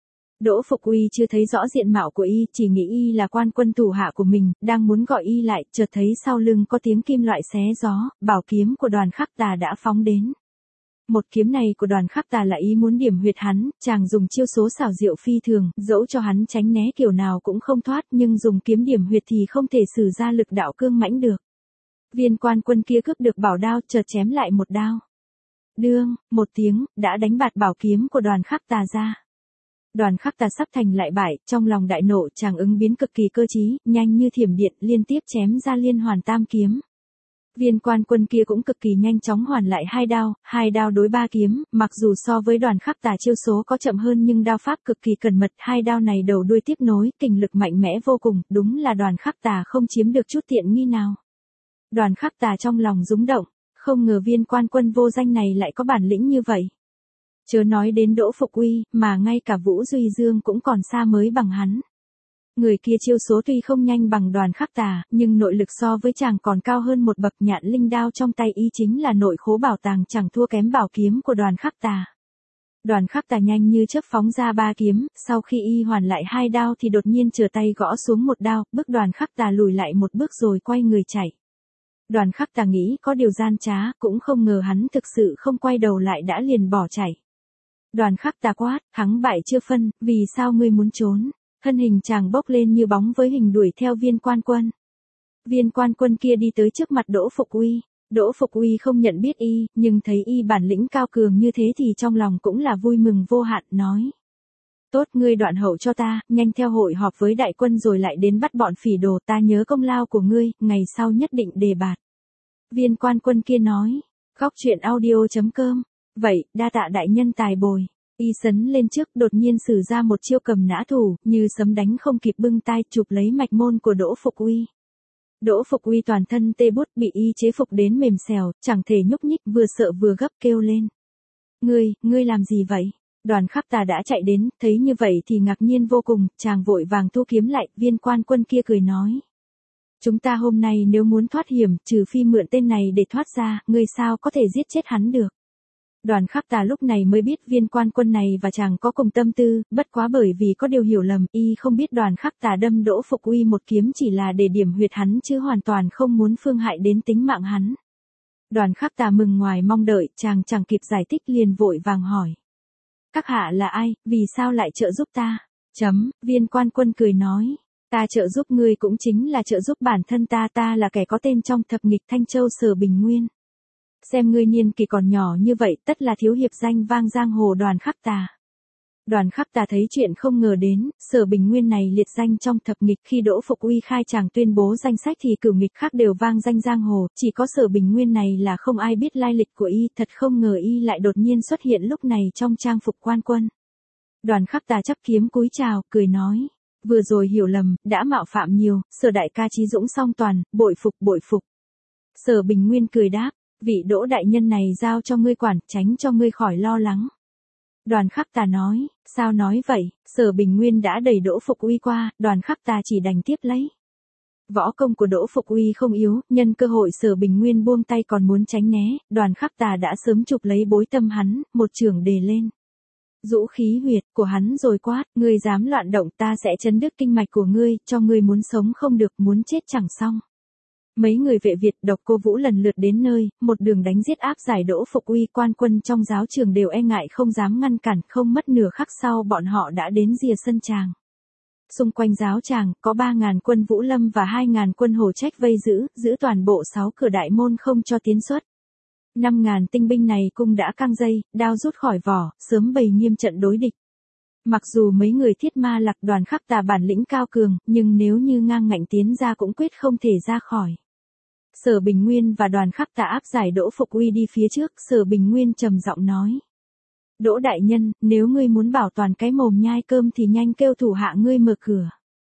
Đỗ Phục Uy chưa thấy rõ diện mạo của y, chỉ nghĩ y là quan quân thủ hạ của mình, đang muốn gọi y lại, chợt thấy sau lưng có tiếng kim loại xé gió, bảo kiếm của Đoàn Khắc Tà đã phóng đến. Một kiếm này của Đoàn Khắc Tà là ý muốn điểm huyệt hắn, chàng dùng chiêu số xảo diệu phi thường, dẫu cho hắn tránh né kiểu nào cũng không thoát, nhưng dùng kiếm điểm huyệt thì không thể sử ra lực đạo cương mãnh được. Viên quan quân kia cướp được bảo đao, chợt chém lại một đao. Đương, một tiếng, đã đánh bạt bảo kiếm của Đoàn Khắc Tà ra. Đoàn Khắc Tà sắp thành lại bại, trong lòng đại nộ, chàng ứng biến cực kỳ cơ trí, nhanh như thiểm điện, liên tiếp chém ra liên hoàn tam kiếm. Viên quan quân kia cũng cực kỳ nhanh chóng hoàn lại hai đao đối ba kiếm, mặc dù so với Đoàn Khắc Tà chiêu số có chậm hơn nhưng đao pháp cực kỳ cẩn mật, hai đao này đầu đuôi tiếp nối, kình lực mạnh mẽ vô cùng, đúng là Đoàn Khắc Tà không chiếm được chút tiện nghi nào. Đoàn Khắc Tà trong lòng rúng động, không ngờ viên quan quân vô danh này lại có bản lĩnh như vậy. Chớ nói đến Đỗ Phục Uy, mà ngay cả Vũ Duy Dương cũng còn xa mới bằng hắn. Người kia chiêu số tuy không nhanh bằng Đoàn Khắc Tà, nhưng nội lực so với chàng còn cao hơn một bậc, nhạn linh đao trong tay y chính là nội khố bảo tàng chẳng thua kém bảo kiếm của Đoàn Khắc Tà. Đoàn Khắc Tà nhanh như chớp phóng ra ba kiếm, sau khi y hoàn lại hai đao thì đột nhiên trở tay gõ xuống một đao, bức Đoàn Khắc Tà lùi lại một bước rồi quay người chạy. Đoàn Khắc Tà nghĩ có điều gian trá, cũng không ngờ hắn thực sự không quay đầu lại đã liền bỏ chạy. Đoàn Khắc Tà quát, thắng bại chưa phân, vì sao ngươi muốn trốn? Thân hình chàng bốc lên như bóng với hình đuổi theo viên quan quân. Viên quan quân kia đi tới trước mặt Đỗ Phục Uy. Đỗ Phục Uy không nhận biết y, nhưng thấy y bản lĩnh cao cường như thế thì trong lòng cũng là vui mừng vô hạn, nói. Tốt, ngươi đoạn hậu cho ta, nhanh theo hội họp với đại quân rồi lại đến bắt bọn phỉ đồ, ta nhớ công lao của ngươi, ngày sau nhất định đề bạt. Viên quan quân kia nói. Góc truyện audio.com. Vậy, đa tạ đại nhân tài bồi. Y sấn lên trước, đột nhiên sử ra một chiêu cầm nã thủ, như sấm đánh không kịp bưng tay, chụp lấy mạch môn của Đỗ Phục Uy. Đỗ Phục Uy toàn thân tê bút, bị y chế phục đến mềm xèo, chẳng thể nhúc nhích, vừa sợ vừa gấp kêu lên. Ngươi làm gì vậy? Đoàn Khắc Tà đã chạy đến, thấy như vậy thì ngạc nhiên vô cùng, chàng vội vàng thu kiếm lại, viên quan quân kia cười nói. Chúng ta hôm nay nếu muốn thoát hiểm, trừ phi mượn tên này để thoát ra, ngươi sao có thể giết chết hắn được? Đoàn Khắc Tà lúc này mới biết viên quan quân này và chàng có cùng tâm tư, bất quá bởi vì có điều hiểu lầm, y không biết Đoàn Khắc Tà đâm Đỗ Phục Uy một kiếm chỉ là để điểm huyệt hắn chứ hoàn toàn không muốn phương hại đến tính mạng hắn. Đoàn Khắc Tà mừng ngoài mong đợi, chàng chẳng kịp giải thích liền vội vàng hỏi. Các hạ là ai, vì sao lại trợ giúp ta? Viên quan quân cười nói. Ta trợ giúp ngươi cũng chính là trợ giúp bản thân ta là kẻ có tên trong thập nghịch Thanh Châu Sở Bình Nguyên. Xem ngươi niên kỳ còn nhỏ như vậy, tất là thiếu hiệp danh vang giang hồ Đoàn Khắc Tà. Đoàn Khắc Tà thấy chuyện không ngờ đến, Sở Bình Nguyên này liệt danh trong thập nghịch, khi Đỗ Phục Uy khai tràng tuyên bố danh sách thì cửu nghịch khác đều vang danh giang hồ, chỉ có Sở Bình Nguyên này là không ai biết lai lịch của y, thật không ngờ y lại đột nhiên xuất hiện lúc này trong trang phục quan quân. Đoàn Khắc Tà chắp kiếm cúi chào, cười nói, vừa rồi hiểu lầm, đã mạo phạm nhiều, Sở đại ca trí dũng song toàn, bội phục. Sở Bình Nguyên cười đáp, vị Đỗ đại nhân này giao cho ngươi quản, tránh cho ngươi khỏi lo lắng. Đoàn Khắc Tà nói, sao nói vậy? Sở Bình Nguyên đã đẩy Đỗ Phục Uy qua, Đoàn Khắc Tà chỉ đành tiếp lấy. Võ công của Đỗ Phục Uy không yếu, nhân cơ hội Sở Bình Nguyên buông tay còn muốn tránh né, Đoàn Khắc Tà đã sớm chụp lấy bối tâm hắn, một chưởng đề lên. Dũ khí huyệt của hắn rồi quát, ngươi dám loạn động ta sẽ chấn đứt kinh mạch của ngươi, cho ngươi muốn sống không được, muốn chết chẳng xong. Mấy người vệ Việt Độc Cô Vũ lần lượt đến nơi, một đường đánh giết áp giải Đỗ Phục Uy, quan quân trong giáo trường đều e ngại không dám ngăn cản, không mất nửa khắc sau bọn họ đã đến rìa sân tràng. Xung quanh giáo tràng, có 3.000 quân Vũ Lâm và 2.000 quân Hồ Trách vây giữ toàn bộ 6 cửa đại môn không cho tiến xuất. 5.000 tinh binh này cung đã căng dây, đao rút khỏi vỏ, sớm bày nghiêm trận đối địch. Mặc dù mấy người Thiết Ma Lạc Đoàn Khắc Tà bản lĩnh cao cường, nhưng nếu như ngang ngạnh tiến ra cũng quyết không thể ra khỏi. Sở Bình Nguyên và Đoàn Khắc Tà áp giải Đỗ Phục Uy đi phía trước, Sở Bình Nguyên trầm giọng nói. Đỗ đại nhân, nếu ngươi muốn bảo toàn cái mồm nhai cơm thì nhanh kêu thủ hạ ngươi mở cửa.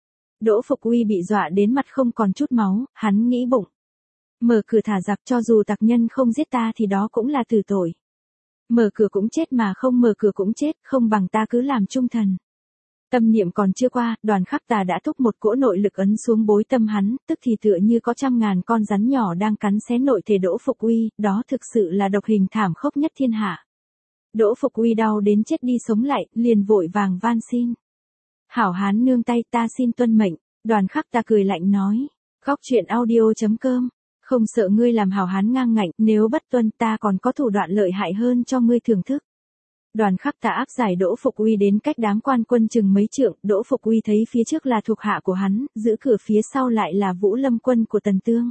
Đỗ Phục Uy bị dọa đến mặt không còn chút máu, hắn nghĩ bụng. Mở cửa thả giặc, cho dù tặc nhân không giết ta thì đó cũng là tử tội. Mở cửa cũng chết mà không mở cửa cũng chết, không bằng ta cứ làm trung thần. Tâm niệm còn chưa qua, Đoàn Khắc Tà đã thúc một cỗ nội lực ấn xuống bối tâm hắn, tức thì tựa như có 100.000 con rắn nhỏ đang cắn xé nội thể Đỗ Phục Uy, đó thực sự là độc hình thảm khốc nhất thiên hạ. Đỗ Phục Uy đau đến chết đi sống lại, liền vội vàng van xin. Hảo hán nương tay, ta xin tuân mệnh. Đoàn Khắc Tà cười lạnh nói. Góc truyện audio.com. Không sợ ngươi làm hảo hán ngang ngạnh, nếu bất tuân ta còn có thủ đoạn lợi hại hơn cho ngươi thưởng thức. Đoàn Khắc Tà áp giải Đỗ Phục Uy đến cách đám quan quân chừng mấy trượng, Đỗ Phục Uy thấy phía trước là thuộc hạ của hắn, giữ cửa phía sau lại là Vũ Lâm quân của Tần Tương.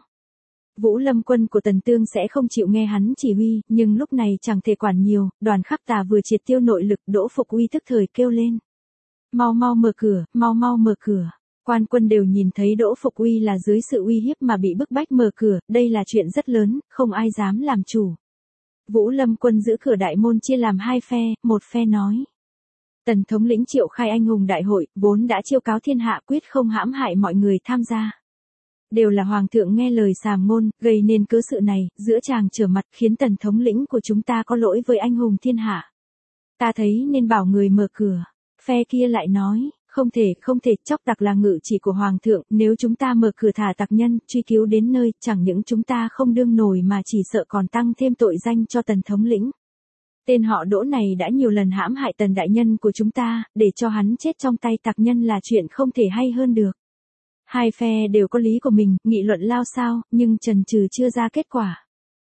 Vũ Lâm quân của Tần Tương sẽ không chịu nghe hắn chỉ huy, nhưng lúc này chẳng thể quản nhiều, Đoàn Khắc Tà vừa triệt tiêu nội lực, Đỗ Phục Uy tức thời kêu lên. Mau mở cửa, mau mở cửa. Quan quân đều nhìn thấy Đỗ Phục Uy là dưới sự uy hiếp mà bị bức bách mở cửa, đây là chuyện rất lớn, không ai dám làm chủ. Vũ Lâm quân giữ cửa đại môn chia làm 2 phe, một phe nói. Tần thống lĩnh triệu khai anh hùng đại hội, vốn đã chiêu cáo thiên hạ quyết không hãm hại mọi người tham gia. Đều là hoàng thượng nghe lời sàm ngôn, gây nên cớ sự này, giữa chàng trở mặt khiến tần thống lĩnh của chúng ta có lỗi với anh hùng thiên hạ. Ta thấy nên bảo người mở cửa. Phe kia lại nói. Không thể, chóc tặc là ngự chỉ của hoàng thượng, nếu chúng ta mở cửa thả tặc nhân, truy cứu đến nơi, chẳng những chúng ta không đương nổi mà chỉ sợ còn tăng thêm tội danh cho tần thống lĩnh. Tên họ Đỗ này đã nhiều lần hãm hại tần đại nhân của chúng ta, để cho hắn chết trong tay tặc nhân là chuyện không thể hay hơn được. Hai phe đều có lý của mình, nghị luận lao xao, nhưng chần chừ chưa ra kết quả.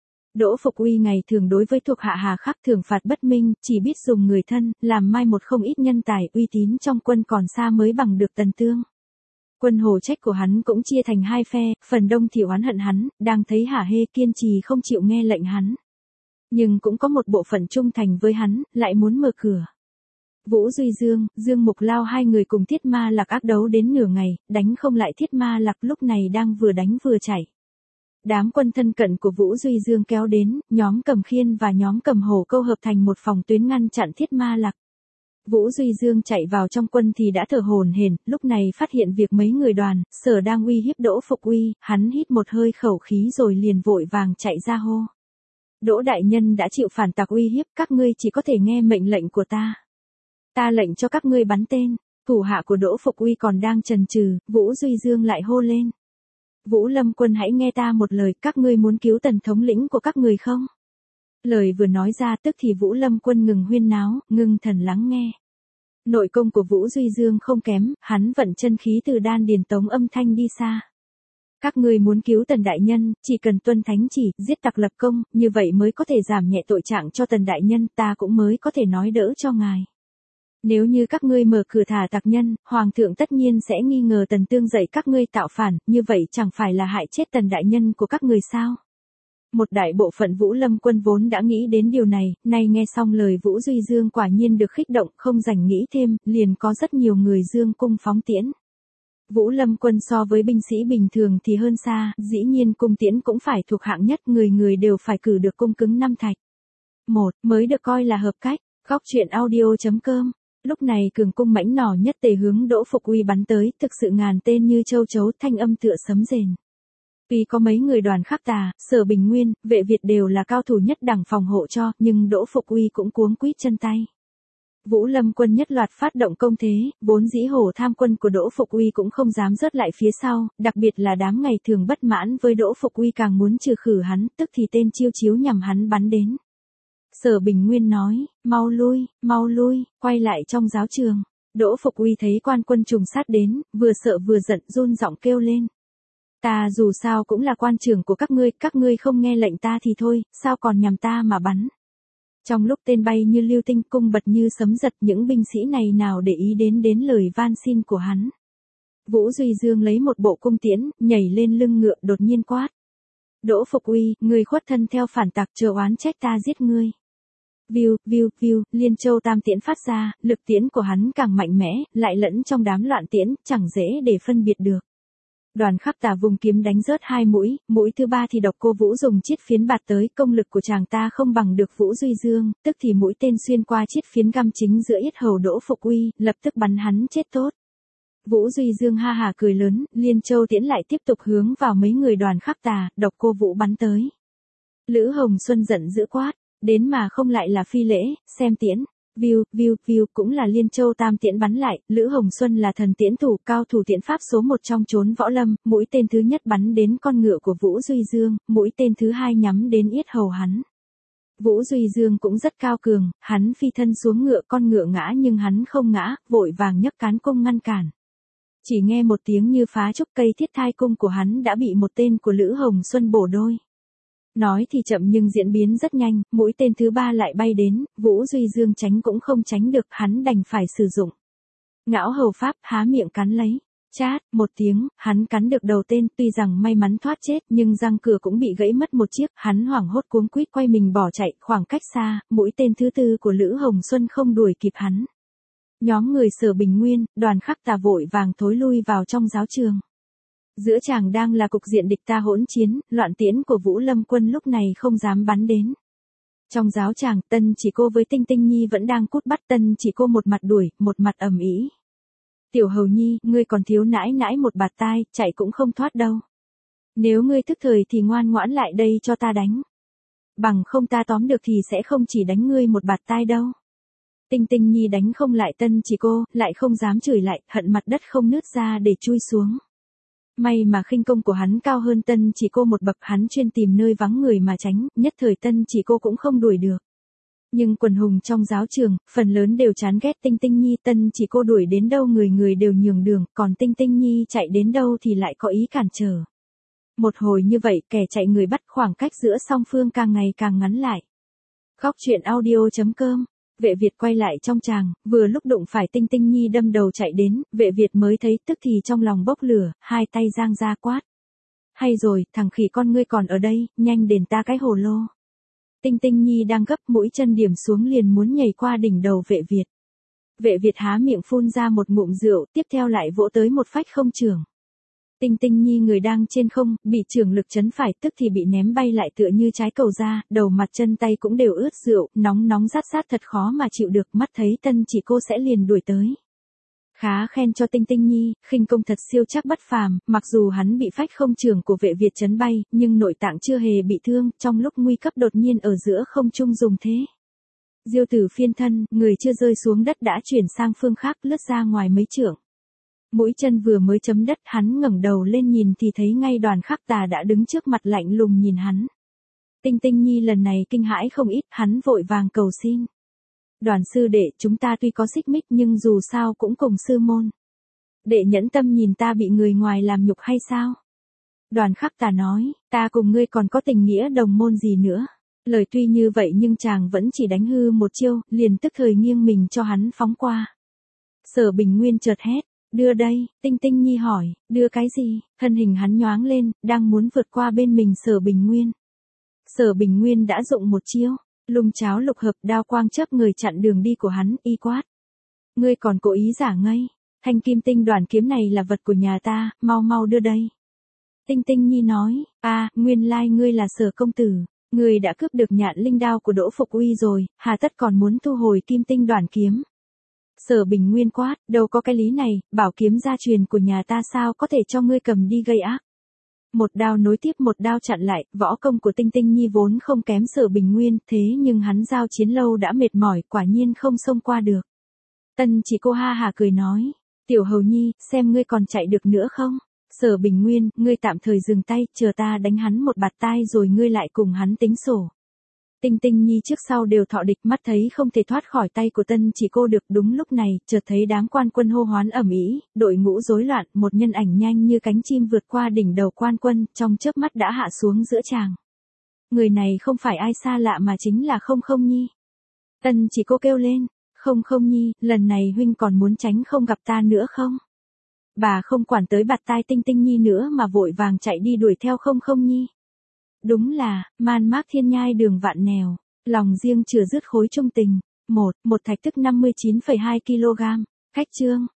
Đỗ Phục Uy ngày thường đối với thuộc hạ hà khắc thưởng phạt bất minh, chỉ biết dùng người thân, làm mai một không ít nhân tài, uy tín trong quân còn xa mới bằng được Tần Tương. Quân Hồ Trách của hắn cũng chia thành 2 phe, phần đông thì oán hận hắn, đang thấy hả hê kiên trì không chịu nghe lệnh hắn. Nhưng cũng có một bộ phận trung thành với hắn, lại muốn mở cửa. Vũ Duy Dương, Dương Mục Lao hai người cùng Thiết Ma Lạc ác đấu đến nửa ngày, đánh không lại Thiết Ma Lạc lúc này đang vừa đánh vừa chạy. Đám quân thân cận của Vũ Duy Dương kéo đến, nhóm Cầm Khiên và nhóm Cầm Hổ Câu hợp thành một phòng tuyến ngăn chặn Thiết Ma Lạc. Vũ Duy Dương chạy vào trong quân thì đã thở hổn hển, lúc này phát hiện việc mấy người Đoàn Sở đang uy hiếp Đỗ Phục Uy, hắn hít một hơi khẩu khí rồi liền vội vàng chạy ra hô. Đỗ đại nhân đã chịu phản tặc uy hiếp, các ngươi chỉ có thể nghe mệnh lệnh của ta. Ta lệnh cho các ngươi bắn tên. Thủ hạ của Đỗ Phục Uy còn đang chần chừ, Vũ Duy Dương lại hô lên. Vũ Lâm quân hãy nghe ta một lời, các ngươi muốn cứu tần thống lĩnh của các người không? Lời vừa nói ra tức thì Vũ Lâm quân ngừng huyên náo, ngưng thần lắng nghe. Nội công của Vũ Duy Dương không kém, hắn vận chân khí từ đan điền tống âm thanh đi xa. Các ngươi muốn cứu tần đại nhân, chỉ cần tuân thánh chỉ, giết tặc lập công, như vậy mới có thể giảm nhẹ tội trạng cho tần đại nhân, ta cũng mới có thể nói đỡ cho ngài. Nếu như các ngươi mở cửa thả tặc nhân, hoàng thượng tất nhiên sẽ nghi ngờ Tần Tương dạy các ngươi tạo phản, như vậy chẳng phải là hại chết Tần đại nhân của các người sao? Một đại bộ phận Vũ Lâm quân vốn đã nghĩ đến điều này, nay nghe xong lời Vũ Duy Dương quả nhiên được khích động, không rảnh nghĩ thêm, liền có rất nhiều người dương cung phóng tiễn. Vũ Lâm quân so với binh sĩ bình thường thì hơn xa, dĩ nhiên cung tiễn cũng phải thuộc hạng nhất, người người đều phải cử được cung cứng 5 thạch. Một, mới được coi là hợp cách. Góc truyện audio.com. Lúc này cường cung mãnh nỏ nhất tề hướng Đỗ Phục Uy bắn tới, thực sự ngàn tên như châu chấu, thanh âm tựa sấm rền. Tuy có mấy người Đoàn Khắc Tà, Sở Bình Nguyên, Vệ Việt đều là cao thủ nhất đẳng phòng hộ cho, nhưng Đỗ Phục Uy cũng cuống quýt chân tay. Vũ Lâm quân nhất loạt phát động công thế, vốn dĩ hổ tham quân của Đỗ Phục Uy cũng không dám rớt lại phía sau, đặc biệt là đám ngày thường bất mãn với Đỗ Phục Uy càng muốn trừ khử hắn, tức thì tên chiêu chiếu nhằm hắn bắn đến. Sở Bình Nguyên nói, mau lui, quay lại trong giáo trường. Đỗ Phục Uy thấy quan quân trùng sát đến, vừa sợ vừa giận run giọng kêu lên. Ta dù sao cũng là quan trưởng của các ngươi không nghe lệnh ta thì thôi, sao còn nhằm ta mà bắn. Trong lúc tên bay như lưu tinh cung bật như sấm giật, những binh sĩ này nào để ý đến lời van xin của hắn. Vũ Duy Dương lấy một bộ cung tiễn, nhảy lên lưng ngựa đột nhiên quát. Đỗ Phục Uy, ngươi khuất thân theo phản tặc, chờ oán trách ta giết ngươi. Viu, Liên Châu tam tiễn phát ra, lực tiễn của hắn càng mạnh mẽ, lại lẫn trong đám loạn tiễn, chẳng dễ để phân biệt được. Đoàn Khắc Tà vùng kiếm đánh rớt 2 mũi, mũi thứ 3 thì độc cô Vũ dùng chiết phiến bạt tới, công lực của chàng ta không bằng được Vũ Duy Dương, tức thì mũi tên xuyên qua chiết phiến găm chính giữa yết hầu Đỗ Phục Uy, lập tức bắn hắn chết tốt. Vũ Duy Dương ha hả cười lớn, Liên Châu tiễn lại tiếp tục hướng vào mấy người Đoàn Khắc Tà, độc cô Vũ bắn tới. Lữ Hồng Xuân giận dữ quát, đến mà không lại là phi lễ, xem tiễn. Viu, cũng là Liên Châu tam tiễn bắn lại, Lữ Hồng Xuân là thần tiễn thủ, cao thủ tiễn pháp số 1 trong chốn võ lâm, mũi tên thứ nhất bắn đến con ngựa của Vũ Duy Dương, mũi tên thứ 2 nhắm đến yết hầu hắn. Vũ Duy Dương cũng rất cao cường, hắn phi thân xuống ngựa, con ngựa ngã nhưng hắn không ngã, vội vàng nhấc cán cung ngăn cản. Chỉ nghe một tiếng như phá trúc, cây thiết thai cung của hắn đã bị một tên của Lữ Hồng Xuân bổ đôi. Nói thì chậm nhưng diễn biến rất nhanh, mũi tên thứ 3 lại bay đến, Vũ Duy Dương tránh cũng không tránh được, hắn đành phải sử dụng ngão hầu pháp, há miệng cắn lấy. Chát, một tiếng, hắn cắn được đầu tên, tuy rằng may mắn thoát chết, nhưng răng cửa cũng bị gãy mất một chiếc, hắn hoảng hốt cuống quýt quay mình bỏ chạy, khoảng cách xa, mũi tên thứ 4 của Lữ Hồng Xuân không đuổi kịp hắn. Nhóm người Sở Bình Nguyên, Đoàn Khắc Tà vội vàng thối lui vào trong giáo trường. Giữa chàng đang là cục diện địch ta hỗn chiến, loạn tiễn của Vũ Lâm quân lúc này không dám bắn đến. Trong giáo tràng, Tân Chỉ Cô với Tinh Tinh Nhi vẫn đang cút bắt, Tân Chỉ Cô một mặt đuổi, một mặt ầm ĩ. Tiểu Hầu Nhi, ngươi còn thiếu nãi một bạt tai, chạy cũng không thoát đâu. Nếu ngươi thức thời thì ngoan ngoãn lại đây cho ta đánh. Bằng không ta tóm được thì sẽ không chỉ đánh ngươi một bạt tai đâu. Tinh Tinh Nhi đánh không lại Tân Chỉ Cô, lại không dám chửi lại, hận mặt đất không nứt ra để chui xuống. May mà khinh công của hắn cao hơn Tân Chỉ Cô một bậc, hắn chuyên tìm nơi vắng người mà tránh, nhất thời Tân Chỉ Cô cũng không đuổi được. Nhưng quần hùng trong giáo trường, phần lớn đều chán ghét Tinh Tinh Nhi, Tân Chỉ Cô đuổi đến đâu người đều nhường đường, còn Tinh Tinh Nhi chạy đến đâu thì lại có ý cản trở. Một hồi như vậy, kẻ chạy người bắt, khoảng cách giữa song phương càng ngày càng ngắn lại. Góc truyện audio.com. Vệ Việt quay lại trong tràng, vừa lúc đụng phải Tinh Tinh Nhi đâm đầu chạy đến, Vệ Việt mới thấy, tức thì trong lòng bốc lửa, hai tay giang ra quát. Hay rồi, thằng khỉ con ngươi còn ở đây, nhanh đền ta cái hồ lô. Tinh Tinh Nhi đang gấp, mũi chân điểm xuống liền muốn nhảy qua đỉnh đầu Vệ Việt. Vệ Việt há miệng phun ra một ngụm rượu, tiếp theo lại vỗ tới một phách không trưởng. Tinh Tinh Nhi người đang trên không, bị trường lực chấn phải, tức thì bị ném bay lại tựa như trái cầu ra, đầu mặt chân tay cũng đều ướt rượu, nóng rát thật khó mà chịu được, mắt thấy Tân Chỉ Cô sẽ liền đuổi tới. Khá khen cho Tinh Tinh Nhi, khinh công thật siêu chắc bất phàm, mặc dù hắn bị phách không trưởng của Vệ Việt chấn bay, nhưng nội tạng chưa hề bị thương, trong lúc nguy cấp đột nhiên ở giữa không trung dùng thế. Diêu tử phiên thân, người chưa rơi xuống đất đã chuyển sang phương khác, lướt ra ngoài mấy trượng. Mũi chân vừa mới chấm đất, hắn ngẩng đầu lên nhìn thì thấy ngay Đoàn Khắc Tà đã đứng trước mặt lạnh lùng nhìn hắn. Tinh Tinh Nhi lần này kinh hãi không ít, hắn vội vàng cầu xin. Đoàn sư đệ, chúng ta tuy có xích mích nhưng dù sao cũng cùng sư môn. Đệ nhẫn tâm nhìn ta bị người ngoài làm nhục hay sao? Đoàn Khắc Tà nói, ta cùng ngươi còn có tình nghĩa đồng môn gì nữa? Lời tuy như vậy nhưng chàng vẫn chỉ đánh hư một chiêu, liền tức thời nghiêng mình cho hắn phóng qua. Sở Bình Nguyên chợt hét, đưa đây, Tinh Tinh Nhi hỏi, đưa cái gì, thân hình hắn nhoáng lên, đang muốn vượt qua bên mình Sở Bình Nguyên. Sở Bình Nguyên đã dụng một chiêu, lung cháo lục hợp, đao quang chớp người chặn đường đi của hắn, y quát. Ngươi còn cố ý giả ngây, thanh kim tinh đoàn kiếm này là vật của nhà ta, mau mau đưa đây. Tinh Tinh Nhi nói, nguyên lai ngươi là Sở công tử, ngươi đã cướp được nhạn linh đao của Đỗ Phục Uy rồi, hà tất còn muốn thu hồi kim tinh đoàn kiếm. Sở Bình Nguyên quát, đâu có cái lý này, bảo kiếm gia truyền của nhà ta sao có thể cho ngươi cầm đi gây ác. Một đao nối tiếp một đao chặn lại, võ công của Tinh Tinh Nhi vốn không kém Sở Bình Nguyên, thế nhưng hắn giao chiến lâu đã mệt mỏi, quả nhiên không xông qua được. Tân Chỉ Cô ha hà cười nói, Tiểu Hầu Nhi, xem ngươi còn chạy được nữa không? Sở Bình Nguyên, ngươi tạm thời dừng tay, chờ ta đánh hắn một bạt tai rồi ngươi lại cùng hắn tính sổ. Tinh Tinh Nhi trước sau đều thọ địch, mắt thấy không thể thoát khỏi tay của Tân Chỉ Cô được. Đúng lúc này, chợt thấy đám quan quân hô hoán ầm ĩ, đội ngũ rối loạn, một nhân ảnh nhanh như cánh chim vượt qua đỉnh đầu quan quân, trong chớp mắt đã hạ xuống giữa tràng. Người này không phải ai xa lạ mà chính là Không Không Nhi. Tân Chỉ Cô kêu lên, Không Không Nhi, lần này huynh còn muốn tránh không gặp ta nữa không? Bà không quản tới bạt tai Tinh Tinh Nhi nữa mà vội vàng chạy đi đuổi theo Không Không Nhi. Đúng là, man mác thiên nhai đường vạn nẻo, lòng riêng chừa dứt khối trung tình. Một thạch tức 59,2 kg. Khách chương.